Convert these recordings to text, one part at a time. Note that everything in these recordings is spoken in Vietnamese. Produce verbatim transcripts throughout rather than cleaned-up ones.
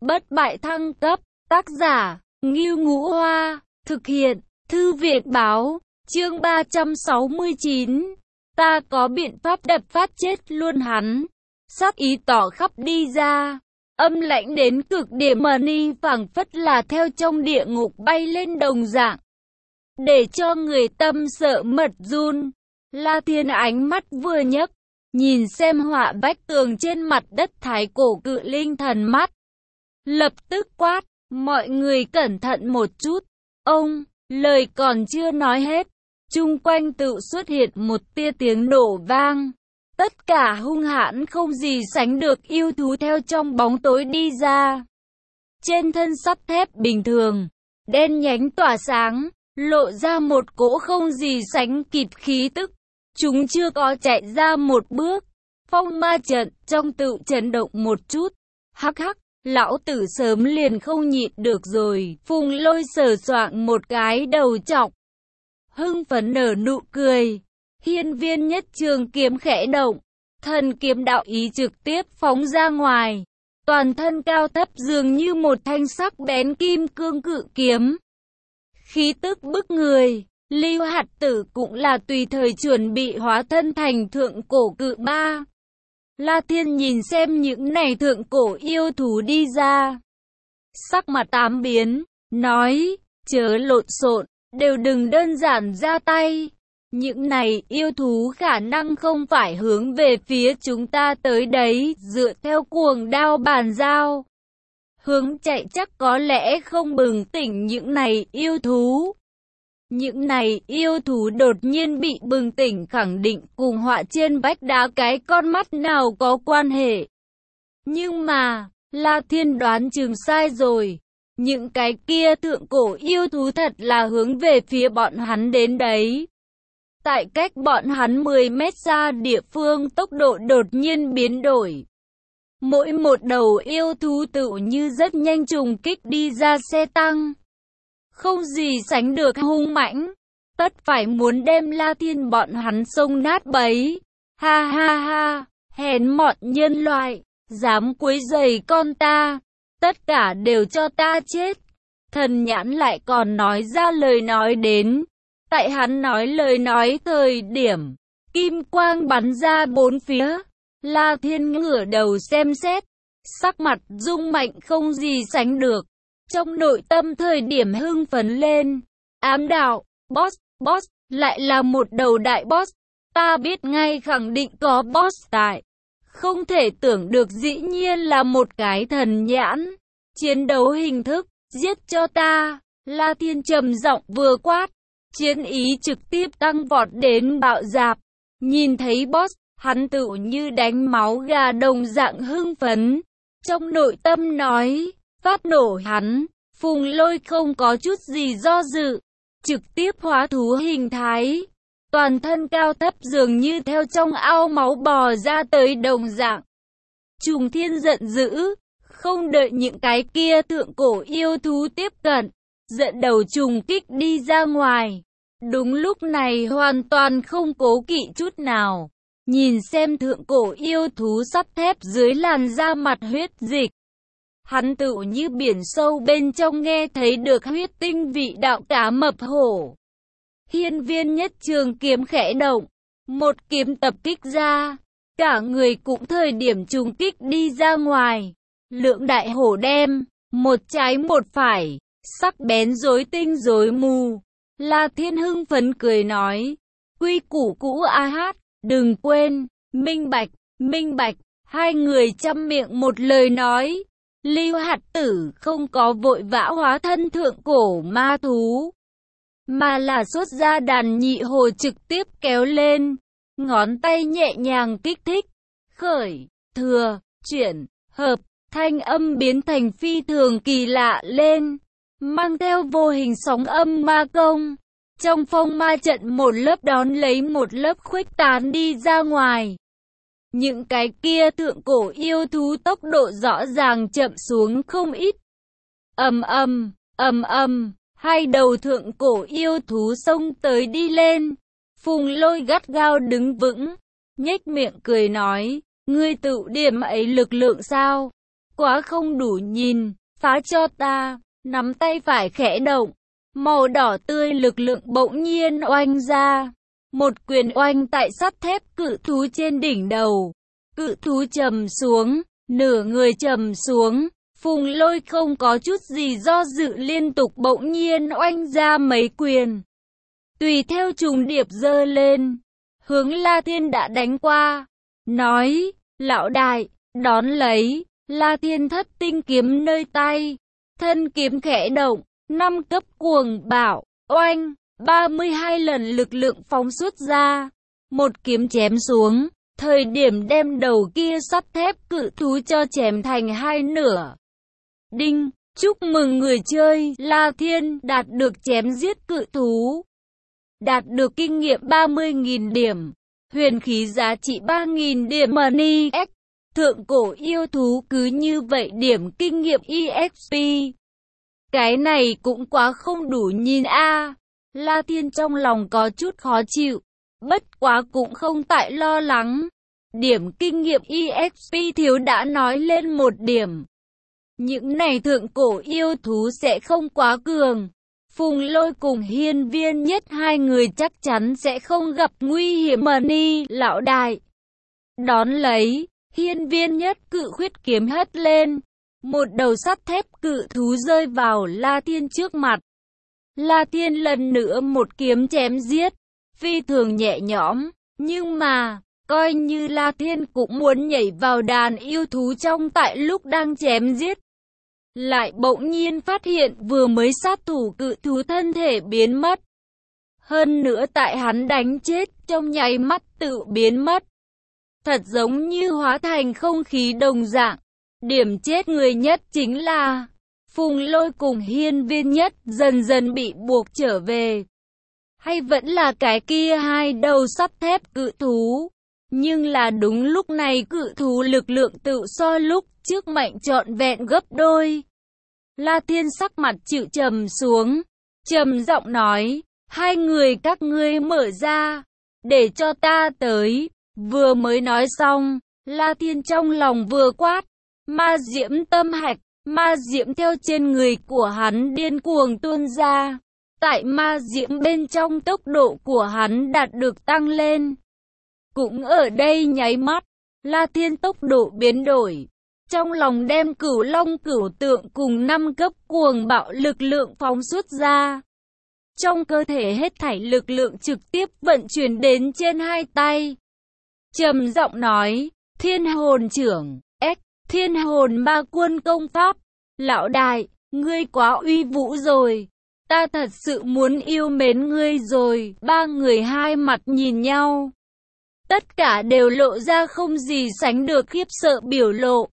bất bại thăng cấp, tác giả, Ngưu Ngũ Hoa, thực hiện, Thư viện Báo, chương ba trăm sáu mươi chín. Ta có biện pháp đập phát chết luôn hắn. Sát ý tỏ khắp đi ra, âm lãnh đến cực điểm mà ni phảng phất là theo trong địa ngục bay lên đồng dạng, để cho người tâm sợ mật run. La Thiên ánh mắt vừa nhấc, nhìn xem họa vách tường trên mặt đất thái cổ cự linh thần mắt, lập tức quát, mọi người cẩn thận một chút. Ông, lời còn chưa nói hết, chung quanh tự xuất hiện một tia tiếng nổ vang. Tất cả hung hãn không gì sánh được yêu thú theo trong bóng tối đi ra. Trên thân sắt thép bình thường, đen nhánh tỏa sáng, lộ ra một cỗ không gì sánh kịp khí tức. Chúng chưa có chạy ra một bước, phong ma trận trong tự chấn động một chút. Hắc hắc, lão tử sớm liền không nhịn được rồi. Phùng Lôi sờ soạng một cái đầu trọc, hưng phấn nở nụ cười. Hiên viên nhất trường kiếm khẽ động, thần kiếm đạo ý trực tiếp phóng ra ngoài. Toàn thân cao thấp dường như một thanh sắc bén kim cương cự kiếm, khí tức bức người. Lưu Hạt Tử cũng là tùy thời chuẩn bị hóa thân thành thượng cổ cự ma. La Thiên nhìn xem những này thượng cổ yêu thú đi ra, sắc mặt tám biến, nói, chớ lộn xộn, đều đừng đơn giản ra tay. Những này yêu thú khả năng không phải hướng về phía chúng ta tới đấy, dựa theo cuồng đao bàn giao. Hướng chạy chắc có lẽ không bừng tỉnh những này yêu thú. Những này yêu thú đột nhiên bị bừng tỉnh khẳng định cùng họa trên vách đá cái con mắt nào có quan hệ. Nhưng mà, La Thiên đoán chừng sai rồi. Những cái kia thượng cổ yêu thú thật là hướng về phía bọn hắn đến đấy. Tại cách bọn hắn mười mét xa địa phương tốc độ đột nhiên biến đổi. Mỗi một đầu yêu thú tự như rất nhanh trùng kích đi ra xe tăng. Không gì sánh được hung mãnh, tất phải muốn đem La Thiên bọn hắn xông nát bấy. Ha ha ha, hèn mọn nhân loại, dám quấy rầy con ta, tất cả đều cho ta chết. Thần nhãn lại còn nói ra lời nói đến. Tại hắn nói lời nói thời điểm, kim quang bắn ra bốn phía. La Thiên ngửa đầu xem xét, sắc mặt rung mạnh không gì sánh được. Trong nội tâm thời điểm hưng phấn lên, ám đạo, boss, boss, lại là một đầu đại boss. Ta biết ngay khẳng định có boss tại. Không thể tưởng được dĩ nhiên là một cái thần nhãn. Chiến đấu hình thức, giết cho ta. La Thiên trầm giọng vừa quát, chiến ý trực tiếp tăng vọt đến bạo dạp. Nhìn thấy boss, hắn tự như đánh máu gà đồng dạng hưng phấn. Trong nội tâm nói, phát nổ hắn. Phùng Lôi không có chút gì do dự, trực tiếp hóa thú hình thái. Toàn thân cao thấp dường như theo trong ao máu bò ra tới đồng dạng. Trùng Thiên giận dữ, không đợi những cái kia thượng cổ yêu thú tiếp cận, dẫn đầu trùng kích đi ra ngoài. Đúng lúc này hoàn toàn không cố kỵ chút nào. Nhìn xem thượng cổ yêu thú sắt thép dưới làn da mặt huyết dịch. Hắn tự như biển sâu bên trong nghe thấy được huyết tinh vị đạo cá mập hổ. Hiên viên nhất trường kiếm khẽ động, một kiếm tập kích ra, cả người cũng thời điểm trùng kích đi ra ngoài. Lượng đại hổ đem, một trái một phải, sắc bén rối tinh rối mù. La Thiên hưng phấn cười nói, quy củ cũ a hát, đừng quên, minh bạch, minh bạch. Hai người chăm miệng một lời nói. Lưu Hạt Tử không có vội vã hóa thân thượng cổ ma thú, mà là xuất ra đàn nhị hồ trực tiếp kéo lên, ngón tay nhẹ nhàng kích thích, khởi, thừa, chuyển, hợp, thanh âm biến thành phi thường kỳ lạ lên, mang theo vô hình sóng âm ma công. Trong phong ma trận một lớp đón lấy một lớp khuếch tán đi ra ngoài. Những cái kia thượng cổ yêu thú tốc độ rõ ràng chậm xuống không ít. Ầm ầm, ầm ầm, hai đầu thượng cổ yêu thú xông tới đi lên. Phùng Lôi gắt gao đứng vững, nhếch miệng cười nói, ngươi tự điểm ấy lực lượng sao? quá không đủ nhìn, phá cho ta. Nắm tay phải khẽ động, màu đỏ tươi lực lượng bỗng nhiên oanh ra. Một quyền oanh tại sắt thép cự thú trên đỉnh đầu. Cự thú trầm xuống, nửa người trầm xuống. Phùng Lôi không có chút gì do dự liên tục bỗng nhiên oanh ra mấy quyền. Tùy theo trùng điệp giơ lên, hướng La Thiên đã đánh qua. Nói, lão đại, đón lấy. La Thiên thất tinh kiếm nơi tay. Thân kiếm khẽ động, năm cấp cuồng bạo, oanh, ba mươi hai lần lực lượng phóng xuất ra. Một kiếm chém xuống, thời điểm đem đầu kia sắt thép cự thú cho chém thành hai nửa. Đinh, chúc mừng người chơi, La Thiên đạt được chém giết cự thú. Đạt được kinh nghiệm ba mươi nghìn điểm, huyền khí giá trị ba nghìn điểm money X. Thượng cổ yêu thú cứ như vậy điểm kinh nghiệm e ích pê. Cái này cũng quá không đủ nhìn a. À. La Thiên trong lòng có chút khó chịu, bất quá cũng không tại lo lắng. Điểm kinh nghiệm e ích pê thiếu đã nói lên một điểm. Những này thượng cổ yêu thú sẽ không quá cường. Phùng Lôi cùng Hiên Viên Nhất hai người chắc chắn sẽ không gặp nguy hiểm mà ni lão đại. Đón lấy, Hiên Viên Nhất cự khuyết kiếm hất lên. Một đầu sắt thép cự thú rơi vào La Thiên trước mặt. La Thiên lần nữa một kiếm chém giết, phi thường nhẹ nhõm. Nhưng mà, coi như La Thiên cũng muốn nhảy vào đàn yêu thú trong tại lúc đang chém giết. Lại bỗng nhiên phát hiện vừa mới sát thủ cự thú thân thể biến mất. Hơn nữa tại hắn đánh chết trong nháy mắt tự biến mất. Thật giống như hóa thành không khí đồng dạng. Điểm chết người nhất chính là Phùng Lôi cùng Hiên Viên Nhất dần dần bị buộc trở về. Hay vẫn là cái kia hai đầu sắt thép cự thú. Nhưng là đúng lúc này cự thú lực lượng tự so lúc trước mạnh trọn vẹn gấp đôi. La Thiên sắc mặt chịu trầm xuống, trầm giọng nói, hai người các ngươi mở ra, để cho ta tới. Vừa mới nói xong, La Thiên trong lòng vừa quát, ma diễm tâm hạch, ma diễm theo trên người của hắn điên cuồng tuôn ra. Tại ma diễm bên trong tốc độ của hắn đạt được tăng lên. Cũng ở đây nháy mắt, La Thiên tốc độ biến đổi. Trong lòng đem cửu long cửu tượng cùng năm cấp cuồng bạo lực lượng phóng xuất ra. Trong cơ thể hết thảy lực lượng trực tiếp vận chuyển đến trên hai tay. Trầm giọng nói, thiên hồn trưởng, X, thiên hồn ma quân công pháp. Lão đại, ngươi quá uy vũ rồi. Ta thật sự muốn yêu mến ngươi rồi. Ba người hai mặt nhìn nhau. Tất cả đều lộ ra không gì sánh được khiếp sợ biểu lộ.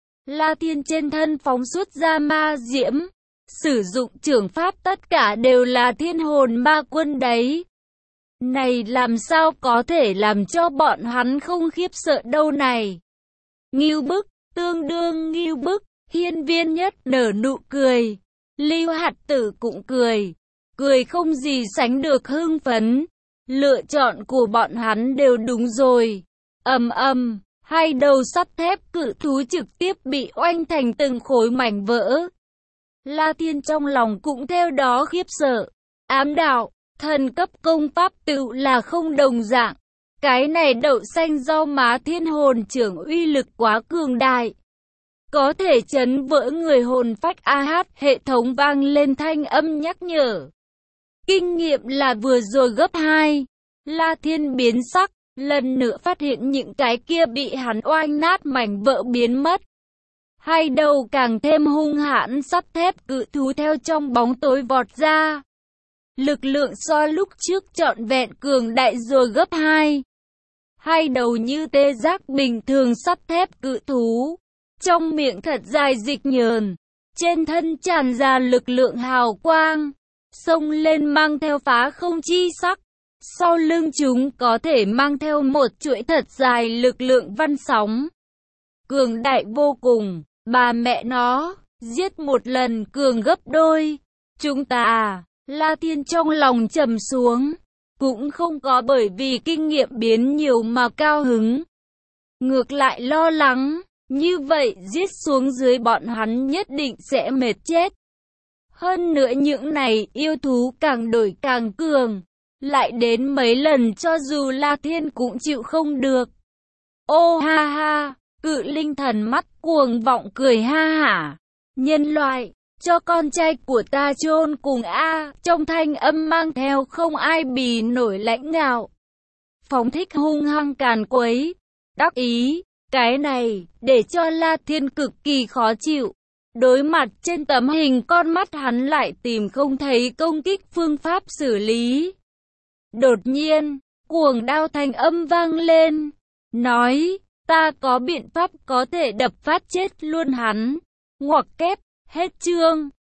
La Thiên trên thân phóng xuất ra ma diễm, sử dụng trưởng pháp tất cả đều là thiên hồn ma quân đấy. Này làm sao có thể làm cho bọn hắn không khiếp sợ đâu này. Ngưu bức, tương đương ngưu bức, Hiên Viên Nhất nở nụ cười, Lưu Hạt Tử cũng cười, cười không gì sánh được hưng phấn. Lựa chọn của bọn hắn đều đúng rồi. Ầm ầm. Hai đầu sắt thép cự thú trực tiếp bị oanh thành từng khối mảnh vỡ. La Thiên trong lòng cũng theo đó khiếp sợ. Ám đạo, thần cấp công pháp tự là không đồng dạng. Cái này đậu xanh rau má thiên hồn trưởng uy lực quá cường đại. Có thể chấn vỡ người hồn phách a hát, hệ thống vang lên thanh âm nhắc nhở. Kinh nghiệm là vừa rồi gấp hai. La Thiên biến sắc. Lần nữa phát hiện những cái kia bị hắn oanh nát mảnh vỡ biến mất. Hai đầu càng thêm hung hãn sắt thép cự thú theo trong bóng tối vọt ra. Lực lượng so lúc trước trọn vẹn cường đại rồi gấp hai. Hai đầu như tê giác bình thường sắt thép cự thú. Trong miệng thật dài dịch nhờn. Trên thân tràn ra lực lượng hào quang. Xông lên mang theo phá không chi sắc. Sau lưng chúng có thể mang theo một chuỗi thật dài lực lượng văn sóng. Cường đại vô cùng, bà mẹ nó, giết một lần cường gấp đôi. Chúng ta à, La Thiên trong lòng trầm xuống, cũng không có bởi vì kinh nghiệm biến nhiều mà cao hứng. Ngược lại lo lắng, Như vậy giết xuống dưới bọn hắn nhất định sẽ mệt chết. Hơn nữa những này yêu thú càng đổi càng cường, lại đến mấy lần cho dù La Thiên cũng chịu không được. Ô ha ha, cự linh thần mắt cuồng vọng cười ha hả. Nhân loại, cho con trai của ta chôn cùng a, trong thanh âm mang theo không ai bì nổi lãnh ngạo. Phóng thích hung hăng càn quấy, đắc ý, cái này, để cho La Thiên cực kỳ khó chịu. Đối mặt trên tấm hình con mắt hắn lại tìm không thấy công kích phương pháp xử lý. Đột nhiên, cuồng đao thanh âm vang lên, nói, ta có biện pháp có thể đập phát chết luôn hắn. Ngoặc kép, hết chương.